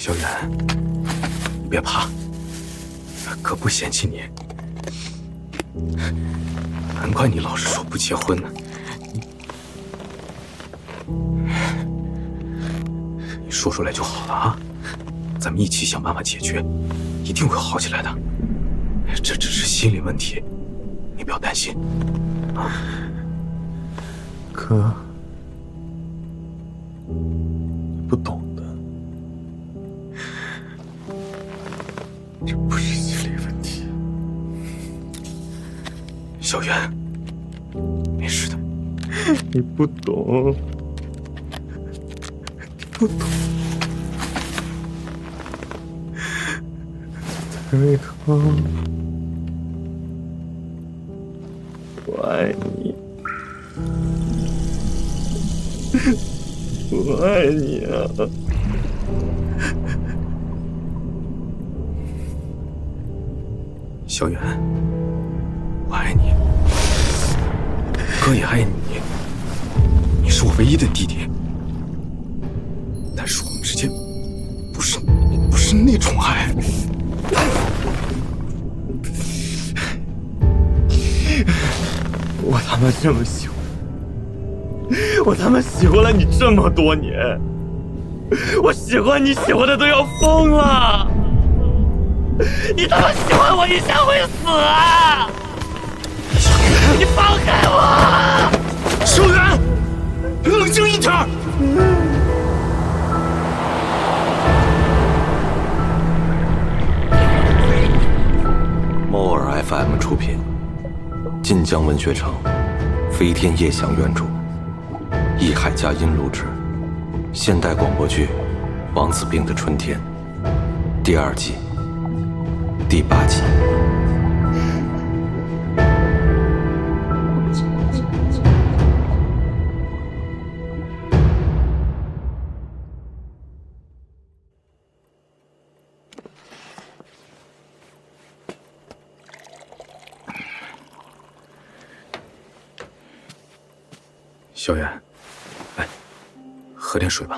小远，你别怕，哥不嫌弃你。难怪你老是说不结婚呢。你说出来就好了啊，咱们一起想办法解决，一定会好起来的。这只是心理问题，你不要担心啊。 哥，你不懂的，这不是心理问题。 小远，没事的。 你不懂，你不懂。蔡瑞康，我爱你，我爱你啊！ 小远，我爱你，哥也爱你，你是我唯一的弟弟。但是我们之间不是那种爱。 我他妈这么喜欢，我他妈喜欢了你这么多年，我喜欢你喜欢的都要疯了，你他妈喜欢我一下会死啊！你放开我！ 小远，冷静一点。 猫耳 FM 出品，晋江文学城，飞天夜翔原著，易海佳音录制，现代广播剧《王子病的春天》第2季第8集。 小远，来，喝点水吧。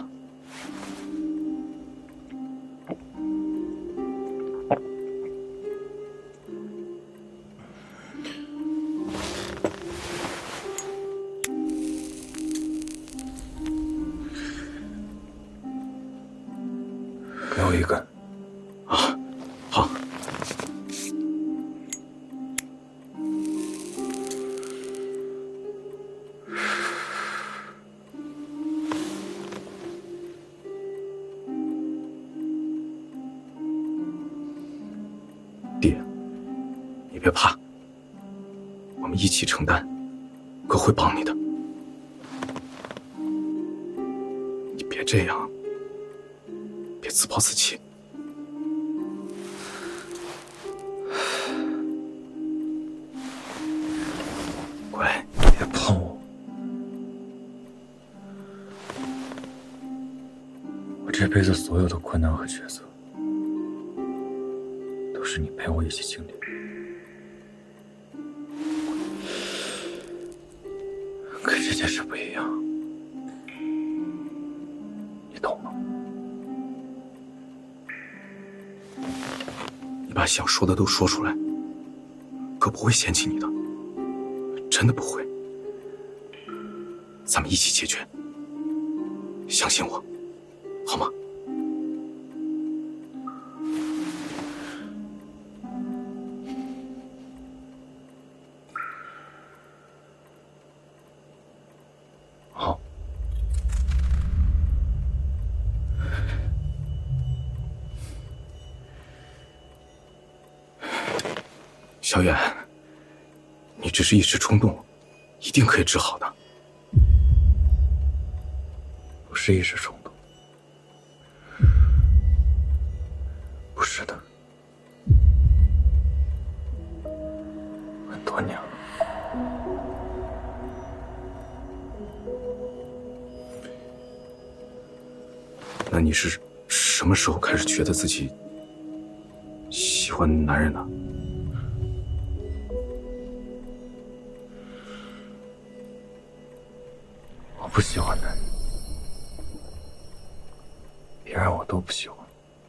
给我一根。 啊，好。爹，你别怕，我们一起承担，哥会帮你的。你别这样，别自暴自弃。乖， 别碰我！我这辈子所有的困难和抉择，都是你陪我一起经历。可这件事不一样，你懂吗？ 你把想说的都说出来，哥不会嫌弃你的，真的不会。咱们一起解决，相信我，好吗？ 好。 小远，你只是一时冲动，一定可以治好的。 不是一时冲动，不是的，很多年了。 那你是什么时候开始觉得自己喜欢男人呢？ 我不喜欢男人，别人我都不喜欢。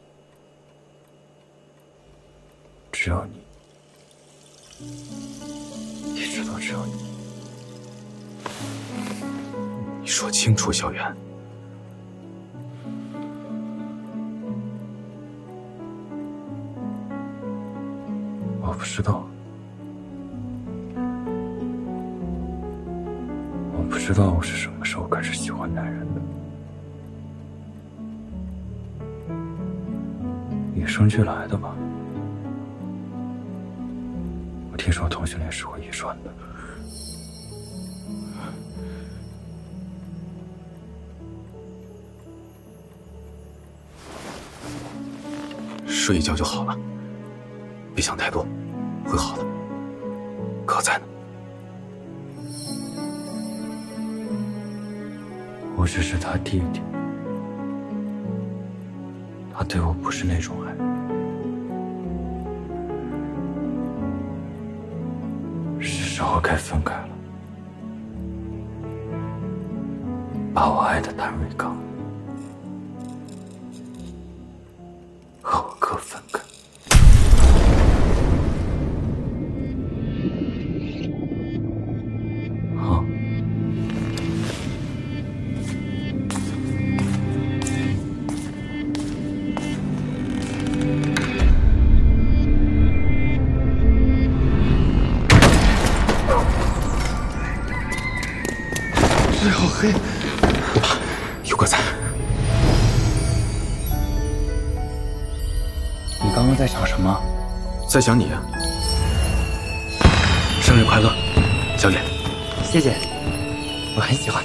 只有你，一直都只有你。 你说清楚，小远。 我不知道，我不知道我是什么时候开始喜欢男人的。与生俱来的吧。我听说同性恋是会遗传的。 睡一觉就好了，别想太多，会好的。哥在呢。 我只是他弟弟，他对我不是那种爱。是时候该分开了，把我爱的谭瑞刚和我哥分开。好。这好黑， 不怕，有哥在。 你刚刚在想什么？ 在想你啊。生日快乐，小野。 谢谢，我很喜欢。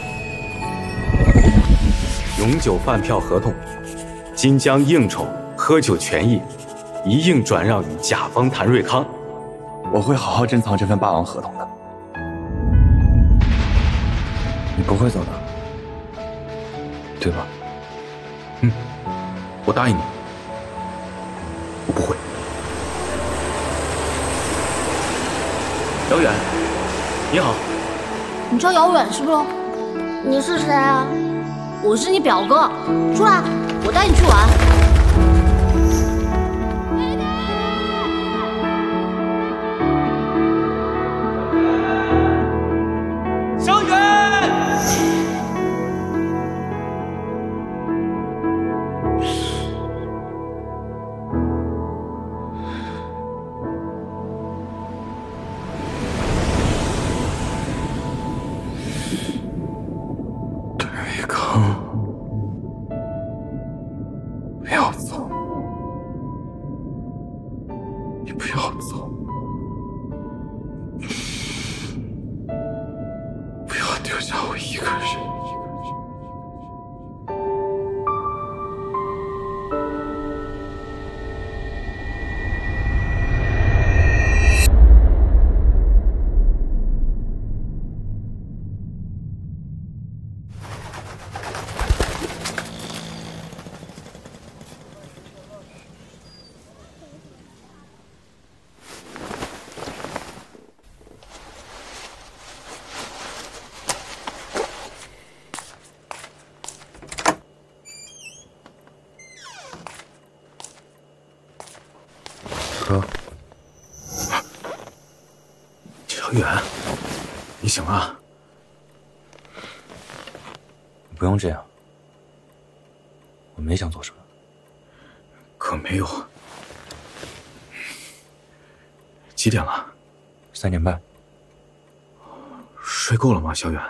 永久饭票合同，今将应酬喝酒权益一应转让与甲方谭瑞康。 我会好好珍藏这份霸王合同的。你不会走的，对吧？ 我答应你，我不会。姚远，你好。 你叫姚远是不？你是谁啊？我是你表哥，出来，我带你去玩。 小远。谭瑞康，不要走，你不要走，不要丢下我一个人。哥， 小远，你醒了？ 不用这样，我没想做什么。 可没有。几点了 3点半。 睡够了吗，小远？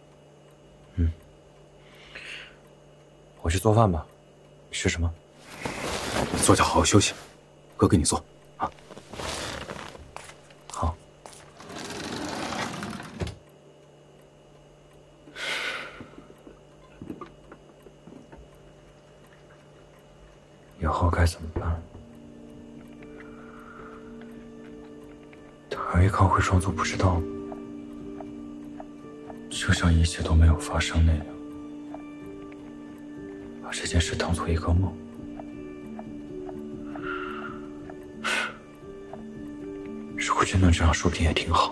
我去做饭吧。吃什么？ 坐下好好休息，哥给你做啊。 好。以后该怎么办？谭瑞康会装作不知道吗？就像一切都没有发生那样，把这件事当做一个梦。如果真能这样，说不定也挺好。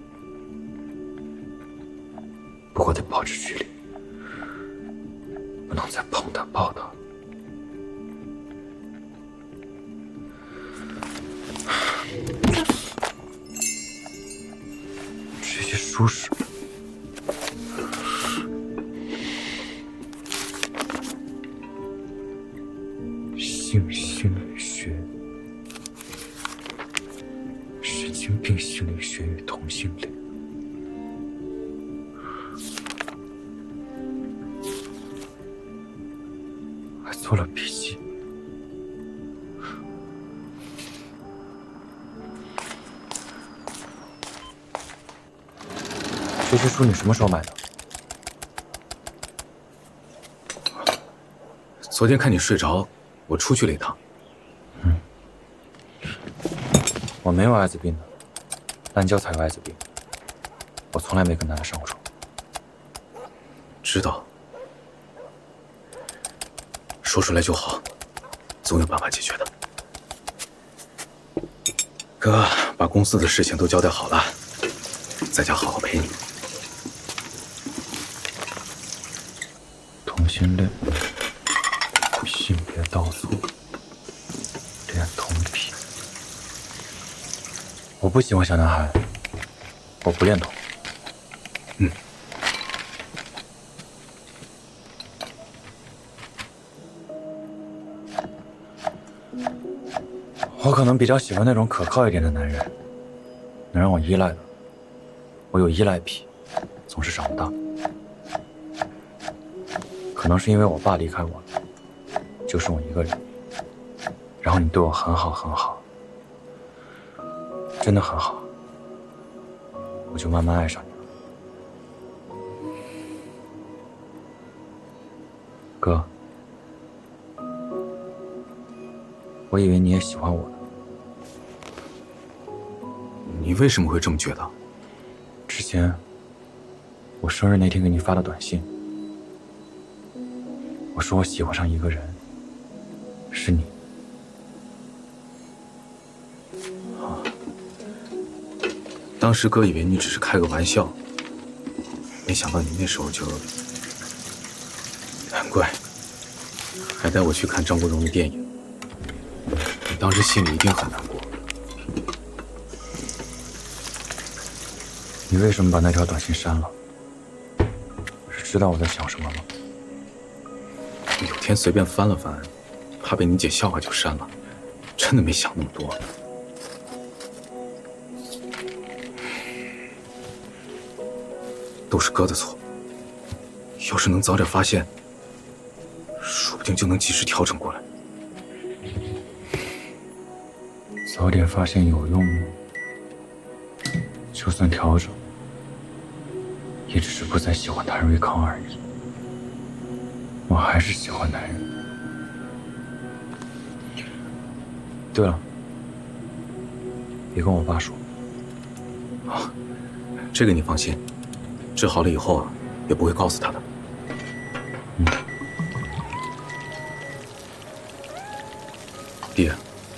不过得保持距离，不能再碰他、抱他。 舒适。性心理学、神经病心理学与同性恋。还做了笔记。学习书你什么时候买的？ 昨天看你睡着，我出去了一趟。 我没有艾滋病的，滥交才有艾滋病。我从来没跟男的上过床。 知道，说出来就好，总有办法解决的。哥，把公司的事情都交代好了，在家好好陪你。 同性恋，性别倒错，恋童癖。我不喜欢小男孩，我不恋童。我可能比较喜欢那种可靠一点的男人，能让我依赖的。我有依赖癖，总是长不大。可能是因为我爸离开我了，就剩我一个人。然后你对我很好很好，真的很好，我就慢慢爱上你了。哥，我以为你也喜欢我呢。 你为什么会这么觉得？ 之前我生日那天给你发的短信，我说我喜欢上一个人，是你。 当时哥以为你只是开个玩笑，没想到你那时候就……难怪，还带我去看张国荣的电影。你当时心里一定很难过。 你为什么把那条短信删了？是知道我在想什么吗？ 有天随便翻了翻，怕被你姐笑话就删了，真的没想那么多。都是哥的错，要是能早点发现，说不定就能及时调整过来。 早点发现有用吗？就算调整，也只是不再喜欢谭瑞康而已。我还是喜欢男人。对了，别跟我爸说。 啊，这个你放心，治好了以后啊，也不会告诉他的。爹，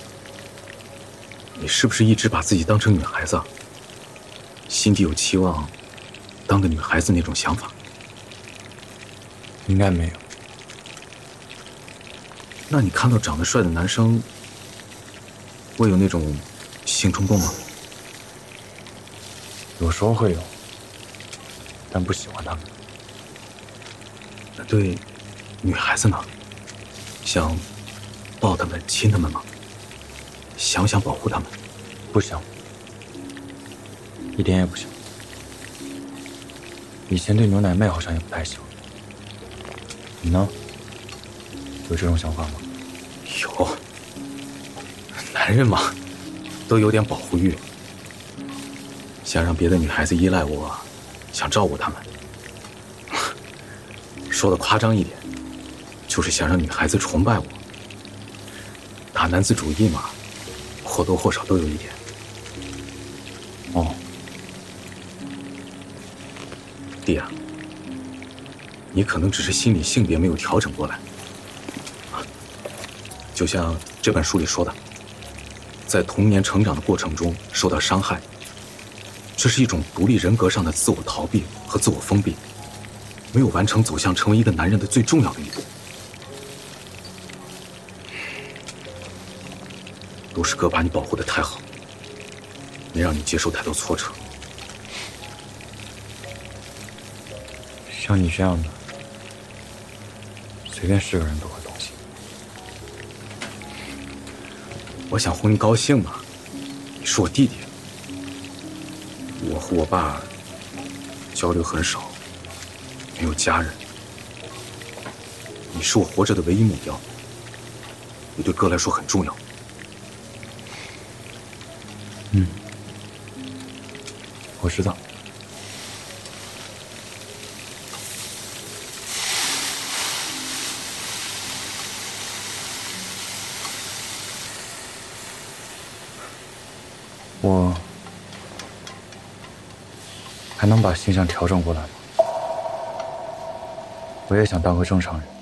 你是不是一直把自己当成女孩子啊？心底有期望，当个女孩子那种想法？ 应该没有。 那你看到长得帅的男生，会有那种性冲动吗？ 有时候会有，但不喜欢他们。 那对女孩子呢？想抱他们、亲他们吗？想不想保护他们？ 不想，一点也不想。以前对牛奶妹好像也不太行。你呢？有这种想法吗？ 有，男人嘛，都有点保护欲，想让别的女孩子依赖我，想照顾她们。说的夸张一点，就是想让女孩子崇拜我。大男子主义嘛，或多或少都有一点。 哦， 弟啊，你可能只是心理性别没有调整过来。就像这本书里说的，在童年成长的过程中受到伤害，这是一种独立人格上的自我逃避和自我封闭，没有完成走向成为一个男人的最重要的一步。都是哥把你保护得太好，没让你接受太多挫折。 像你这样的，随便是个人都会动心。 我想哄你高兴嘛，你是我弟弟，我和我爸交流很少，没有家人，你是我活着的唯一目标，你对哥来说很重要。 我知道。我还能把形象调整过来吗？我也想当个正常人，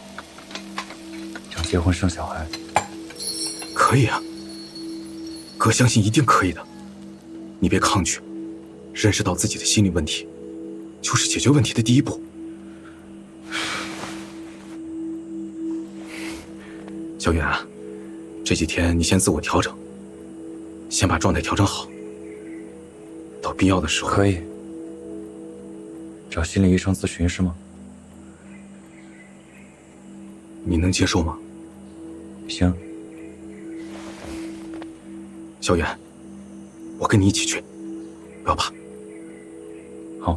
想结婚生小孩。 可以啊，哥相信一定可以的。你别抗拒，认识到自己的心理问题，就是解决问题的第一步。小远啊，这几天你先自我调整，先把状态调整好，到必要的时候可以。找心理医生咨询是吗？ 你能接受吗？ 行。 小远，我跟你一起去，不要怕。 好。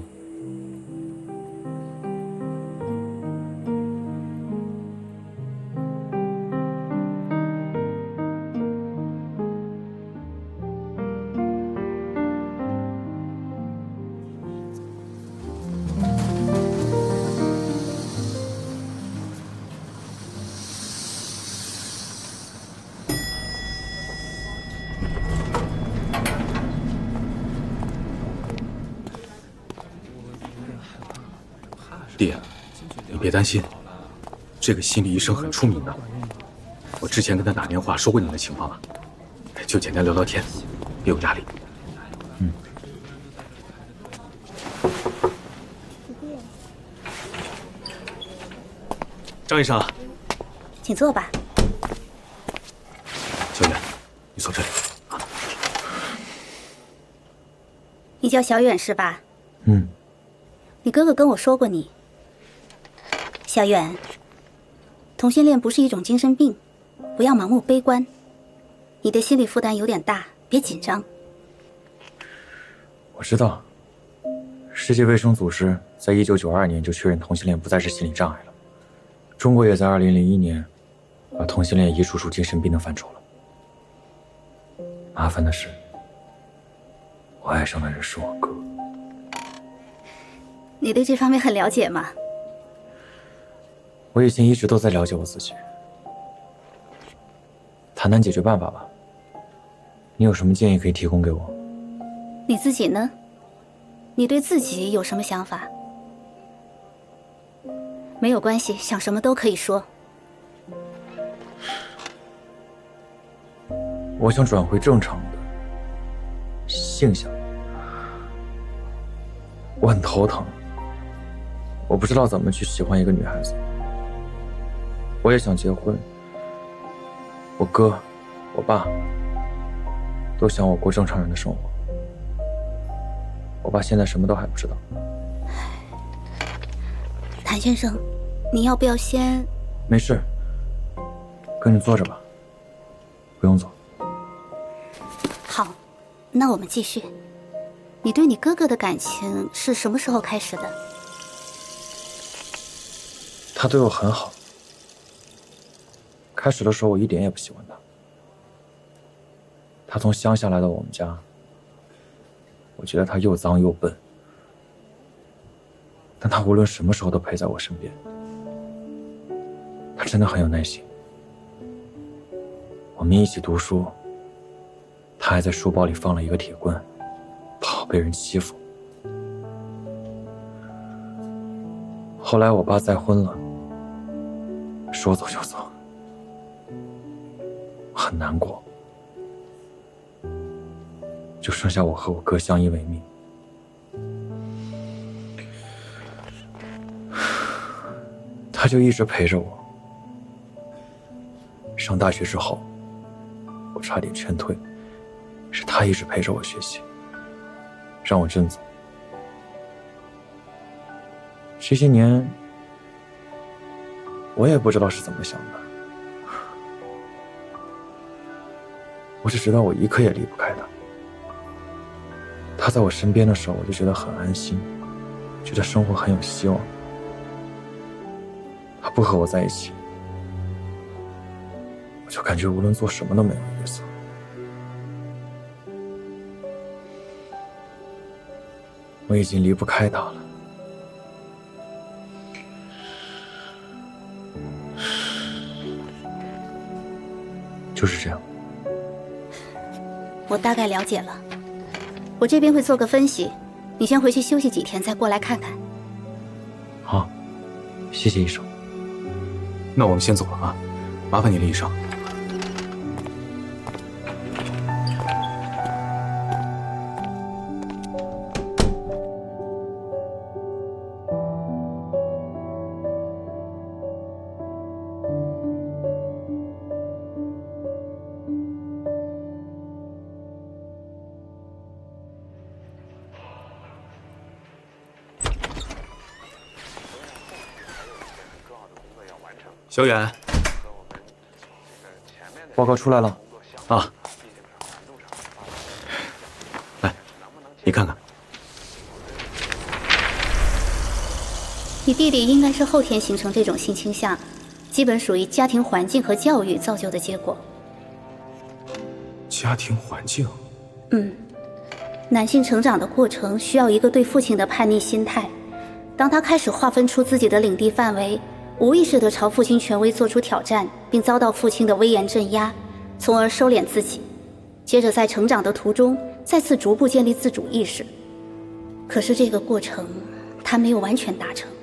弟，你别担心，这个心理医生很出名的。我之前跟他打电话说过你的情况了，就简单聊聊天，别有压力。张医生， 请坐吧。 小远，你坐这里。 你叫小远是吧？你哥哥跟我说过你。小远，同性恋不是一种精神病，不要盲目悲观。你的心理负担有点大，别紧张。 我知道，世界卫生组织在1992年就确认同性恋不再是心理障碍了，中国也在2001年把同性恋移除出精神病的范畴了。麻烦的是，我爱上的人是我哥。 你对这方面很了解吗？ 我以前一直都在了解我自己。谈谈解决办法吧。你有什么建议可以提供给我？ 你自己呢？你对自己有什么想法？没有关系，想什么都可以说。 我想转回正常的性向。我很头疼，我不知道怎么去喜欢一个女孩子。我也想结婚，我哥、我爸都想我过正常人的生活。我爸现在什么都还不知道。 谭先生，你要不要先…… 没事，跟着坐着吧，不用走。 好，那我们继续。你对你哥哥的感情是什么时候开始的？ 他对我很好。开始的时候我一点也不喜欢他。他从乡下来到我们家，我觉得他又脏又笨，但他无论什么时候都陪在我身边。他真的很有耐心。我们一起读书，他还在书包里放了一个铁棍，怕我被人欺负。后来我爸再婚了，说走就走，我很难过，就剩下我和我哥相依为命。他就一直陪着我。上大学之后，我差点劝退，是他一直陪着我学习，让我振作。 这些年，我也不知道是怎么想的，我只知道我一刻也离不开他。他在我身边的时候，我就觉得很安心，觉得生活很有希望。他不和我在一起，我就感觉无论做什么都没有意思。我已经离不开他了。就是这样。 我大概了解了，我这边会做个分析，你先回去休息几天，再过来看看。 好，谢谢医生。 那我们先走了啊，麻烦你了，医生。小远， 报告出来了。 啊，来，你看看。 你弟弟应该是后天形成这种性倾向，基本属于家庭环境和教育造就的结果。 家庭环境？ 男性成长的过程需要一个对父亲的叛逆心态，当他开始划分出自己的领地范围，无意识地朝父亲权威做出挑战，并遭到父亲的威严镇压，从而收敛自己，接着在成长的途中再次逐步建立自主意识。可是这个过程他没有完全达成。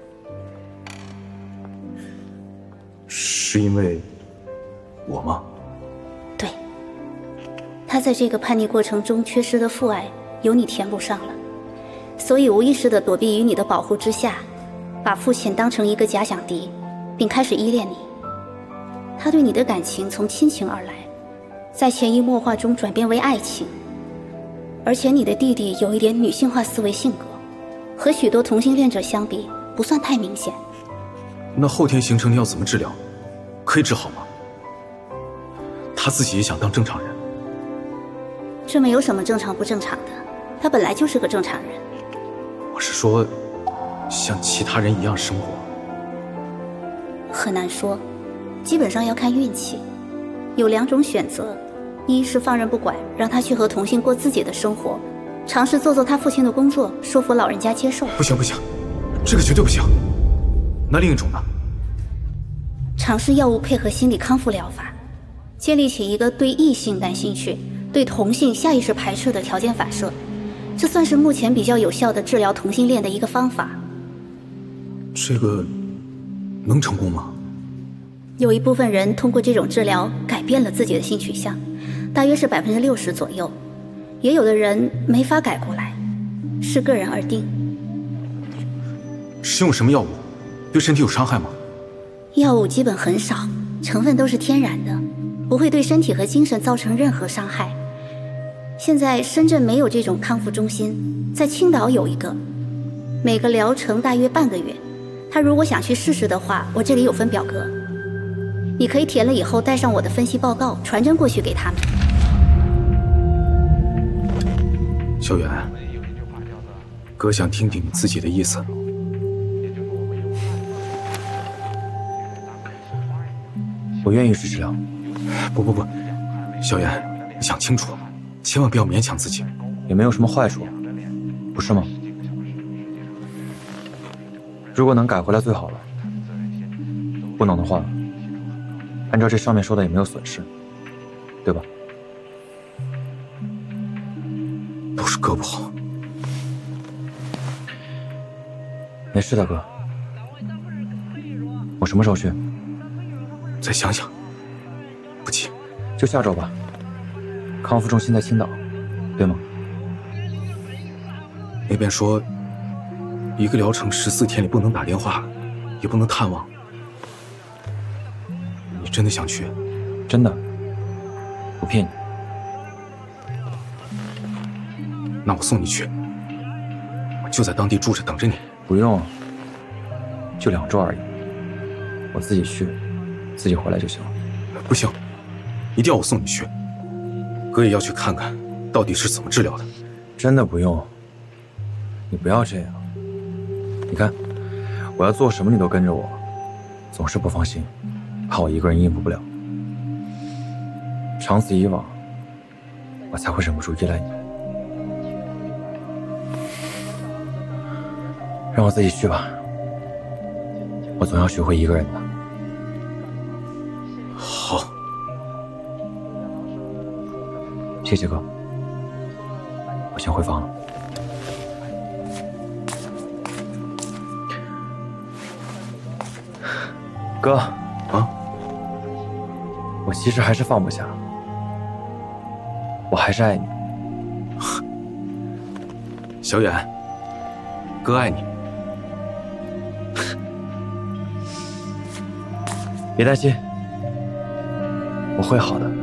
是因为我吗？ 对，他在这个叛逆过程中缺失的父爱由你填补上了，所以无意识地躲避于你的保护之下，把父亲当成一个假想敌，并开始依恋你。他对你的感情从亲情而来，在潜移默化中转变为爱情。而且你的弟弟有一点女性化思维性格，和许多同性恋者相比不算太明显。 那后天形成的要怎么治疗？可以治好吗？他自己也想当正常人。 这没有什么正常不正常的，他本来就是个正常人。 我是说，像其他人一样生活。 很难说，基本上要看运气。有两种选择，一是放任不管，让他去和同性过自己的生活，尝试做他父亲的工作，说服老人家接受。 不行不行，这个绝对不行。那另一种呢？ 尝试药物配合心理康复疗法，建立起一个对异性感兴趣、对同性下意识排斥的条件反射，这算是目前比较有效的治疗同性恋的一个方法。 这个能成功吗？ 有一部分人通过这种治疗改变了自己的性取向，大约是60%左右，也有的人没法改过来，视个人而定。 使用什么药物？对身体有伤害吗？ 药物基本很少，成分都是天然的，不会对身体和精神造成任何伤害。现在深圳没有这种康复中心，在青岛有一个，每个疗程大约半个月。他如果想去试试的话，我这里有份表格，你可以填了以后带上我的分析报告，传真过去给他们。 小远，哥想听听你自己的意思。 我愿意去治疗。 不，小远，你想清楚，千万不要勉强自己。 也没有什么坏处，不是吗？如果能改回来最好了，不能的话，按照这上面说的也没有损失，对吧？ 都是哥不好。 没事的，哥。我什么时候去？ 再想想，不急， 就下周吧。康复中心在青岛，对吗？ 那边说，一个疗程14天里不能打电话，也不能探望。你真的想去？ 真的，不骗你。 那我送你去，我就在当地住着等着你。 不用， 就2周而已，我自己去，自己回来就行了。 不行，一定要我送你去。哥也要去看看，到底是怎么治疗的。 真的不用，你不要这样。你看，我要做什么你都跟着我，总是不放心，怕我一个人应付不了。长此以往，我才会忍不住依赖你。让我自己去吧，我总要学会一个人的。 好， 谢谢哥，我先回房了。哥啊， 我其实还是放不下，我还是爱你。 小远，哥爱你。 别担心，我会好的。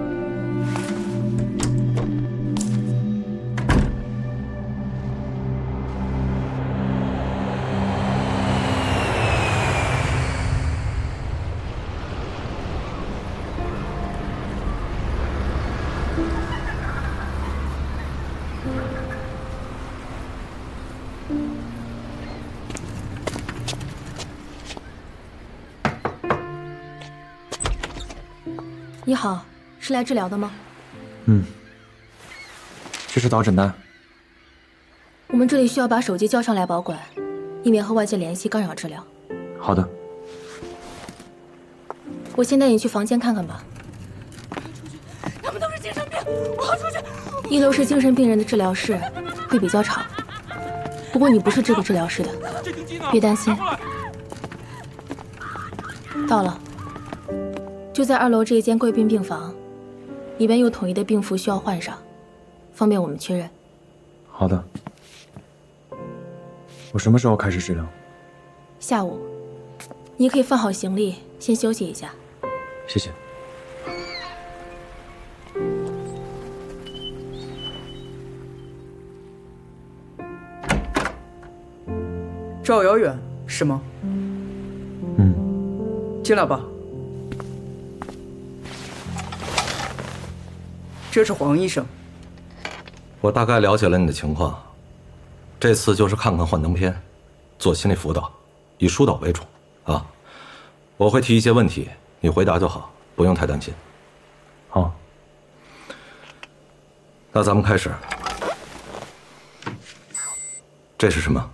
你好，是来治疗的吗？ 这是导诊单。 我们这里需要把手机交上来保管，以免和外界联系干扰治疗。 好的。 我先带你去房间看看吧。 他们都是精神病，我要出去。 1楼是精神病人的治疗室，会比较吵。不过你不是这个治疗室的，别担心。到了，就在2楼这一间贵宾病房，里边有统一的病服需要换上，方便我们确认。 好的。我什么时候开始治疗？ 下午，你可以放好行李，先休息一下。 谢谢。 赵遥远是吗？进来吧。这是黄医生。 我大概了解了你的情况，这次就是看看幻灯片，做心理辅导，以疏导为主啊。我会提一些问题，你回答就好，不用太担心。 好。 那咱们开始。这是什么？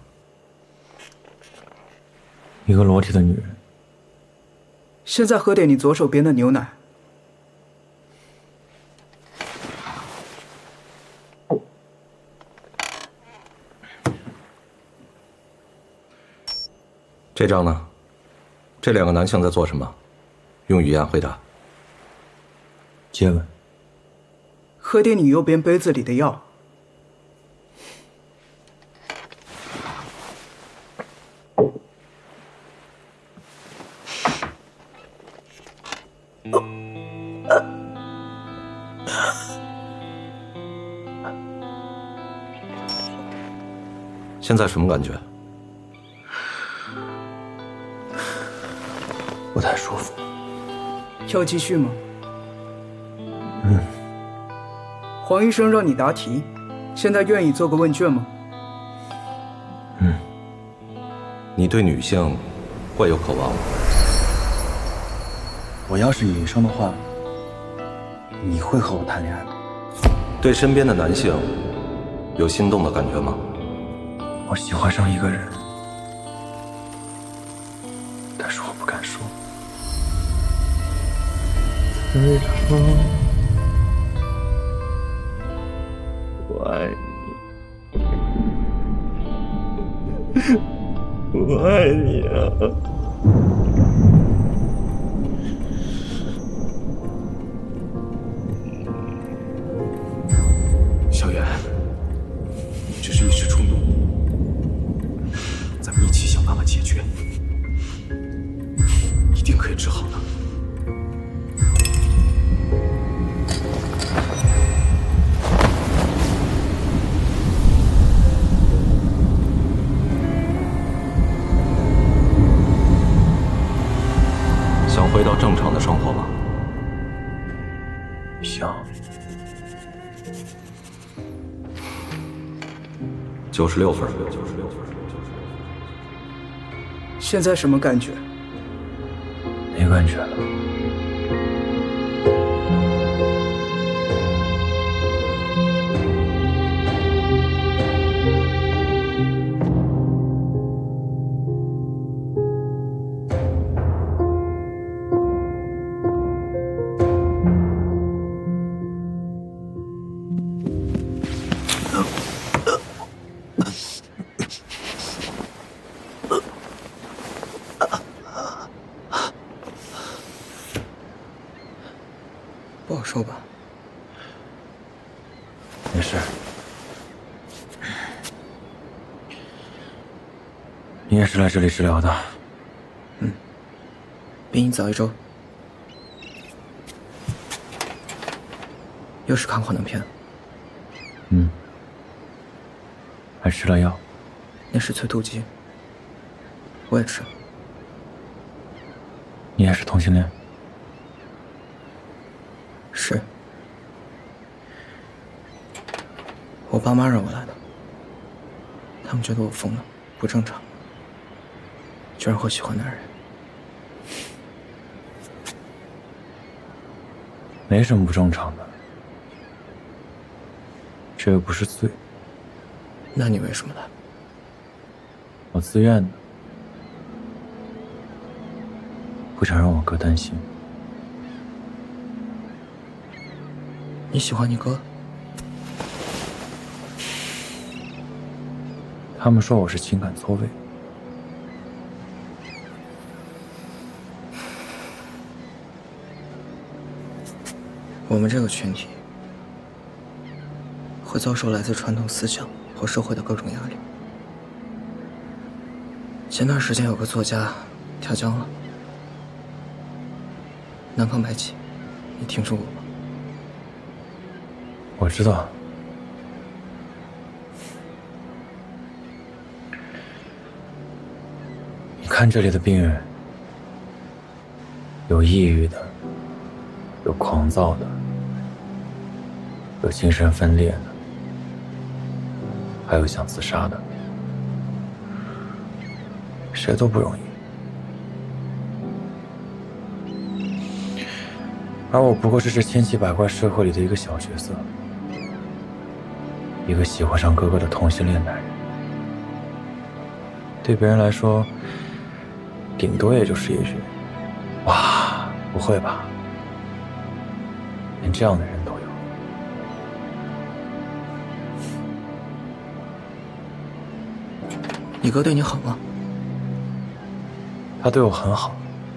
一个裸体的女人。 现在喝点你左手边的牛奶。 这张呢？这2个男性在做什么？用语言回答。 接吻。 喝点你右边杯子里的药。 现在什么感觉？ 不太舒服。 要继续吗？黄医生让你答题，现在愿意做个问卷吗？ 你对女性会有渴望吗？ 我要是女生的话，你会和我谈恋爱吗？ 对身边的男性有心动的感觉吗？ 我喜欢上一个人，但是我不敢说。我爱你，我爱你啊！ 小远，只是一时冲动，咱们一起想办法解决，一定可以治好的。 96分。 现在什么感觉？ 没感觉了。 不好受吧？ 没事。你也是来这里治疗的？ 比你早1周。又是看幻灯片。 还吃了药？ 那是催吐剂。我也吃。 你也是同性恋？ 是。我爸妈让我来的。他们觉得我疯了，不正常，居然会喜欢男人。 没什么不正常的，这又不是罪。 那你为什么来？ 我自愿的，不想让我哥担心。 你喜欢你哥？ 他们说我是情感错位。 我们这个群体会遭受来自传统思想和社会的各种压力。前段时间有个作家跳江了，南方白起，你听说过吗？ 我知道。你看这里的病人，有抑郁的，有狂躁的，有精神分裂的，还有想自杀的，谁都不容易。而我不过是这千奇百怪社会里的一个小角色，一个喜欢上哥哥的同性恋男人。对别人来说，顶多也就是一句“哇，不会吧”，连这样的人都有。 你哥对你好吗？ 他对我很好，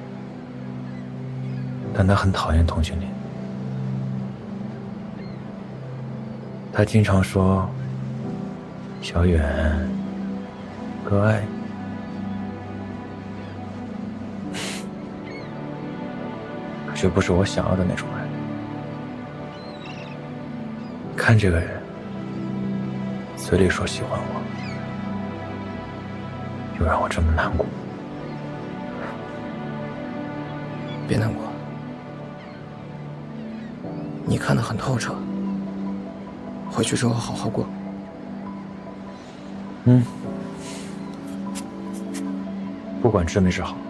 但他很讨厌同性恋。他经常说：“小远，哥爱你。”可却不是我想要的那种爱。看这个人，嘴里说喜欢我，又让我这么难过。 别难过，你看得很透彻，回去之后好好过。 不管治没治好，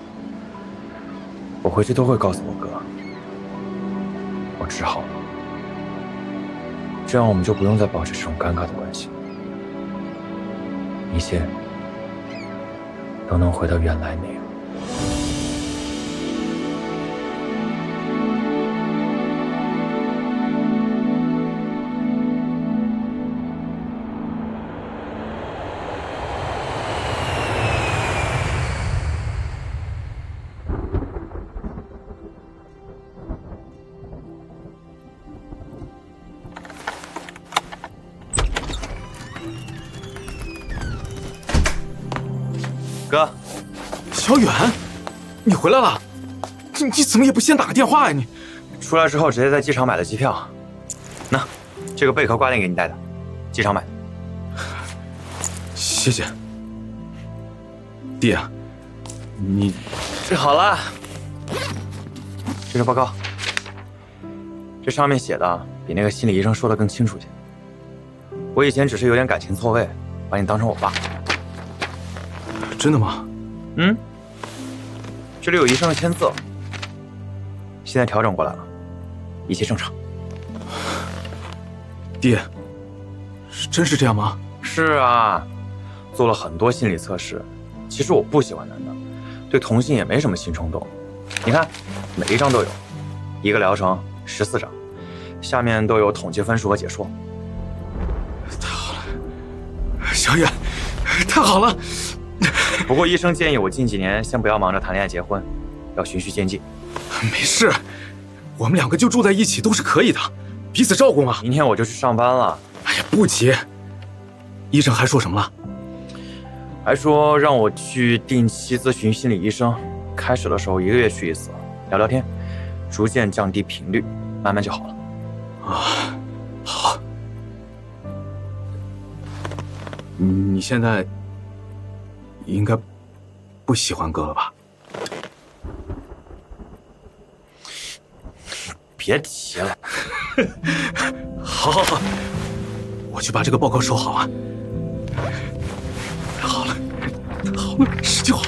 我回去都会告诉我哥，我治好了，这样我们就不用再保持这种尴尬的关系，一切都能回到原来那样。哥， 小远，你回来了？你怎么也不先打个电话呀？你出来之后直接在机场买的机票。那，这个贝壳挂链给你带的，机场买的。 谢谢，弟，你治好了。这是报告，这上面写的比那个心理医生说的更清楚些。我以前只是有点感情错位， 把你当成我爸。 真的吗？ 嗯，这里有医生的签字，现在调整过来了，一切正常。 爹，真是这样吗？ 是啊，做了很多心理测试，其实我不喜欢男的，对同性也没什么性冲动。你看，每一张都有，一个疗程14张，下面都有统计分数和解说。 太好了，小远，太好了。 不过医生建议我近几年先不要忙着谈恋爱结婚，要循序渐进。 没事，我们2个就住在一起都是可以的，彼此照顾嘛。 明天我就去上班了。 哎呀，不急。医生还说什么了？ 还说让我去定期咨询心理医生，开始的时候1个月去1次，聊聊天，逐渐降低频率，慢慢就好了。 啊，好。你现在应该不喜欢哥了吧？ 别提了。 好，好，好，我去把这个报告收好啊。好了，好了，使劲好。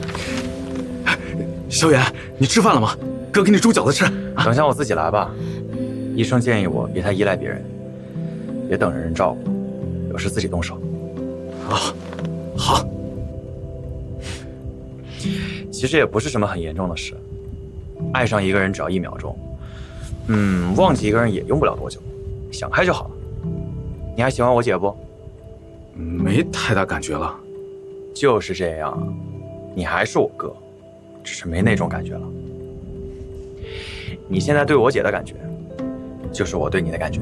小远，你吃饭了吗？哥给你煮饺子吃。 等下我自己来吧。医生建议我别太依赖别人，别等着人照顾，有事自己动手。 啊，好。 其实也不是什么很严重的事，爱上一个人只要1秒钟，忘记一个人也用不了多久，想开就好了。你还喜欢我姐不？ 没太大感觉了。 就是这样，你还是我哥，只是没那种感觉了。你现在对我姐的感觉，就是我对你的感觉。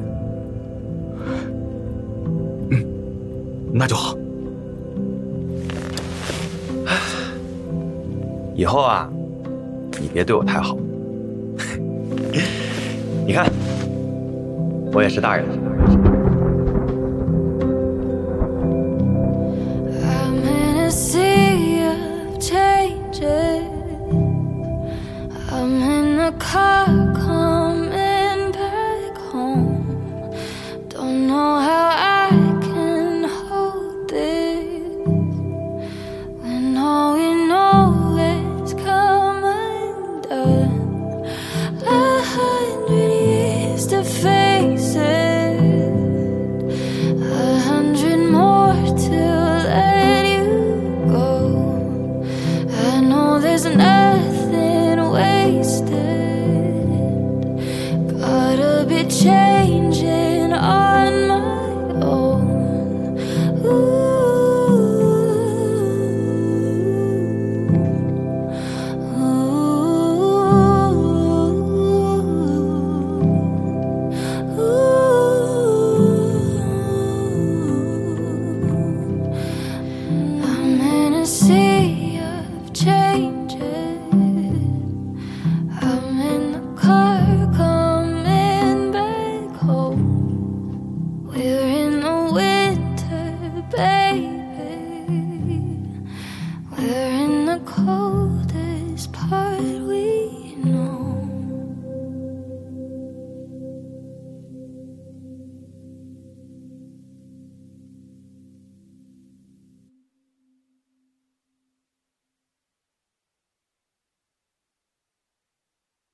那就好。 以后啊，你别对我太好。你看，我也是大人了。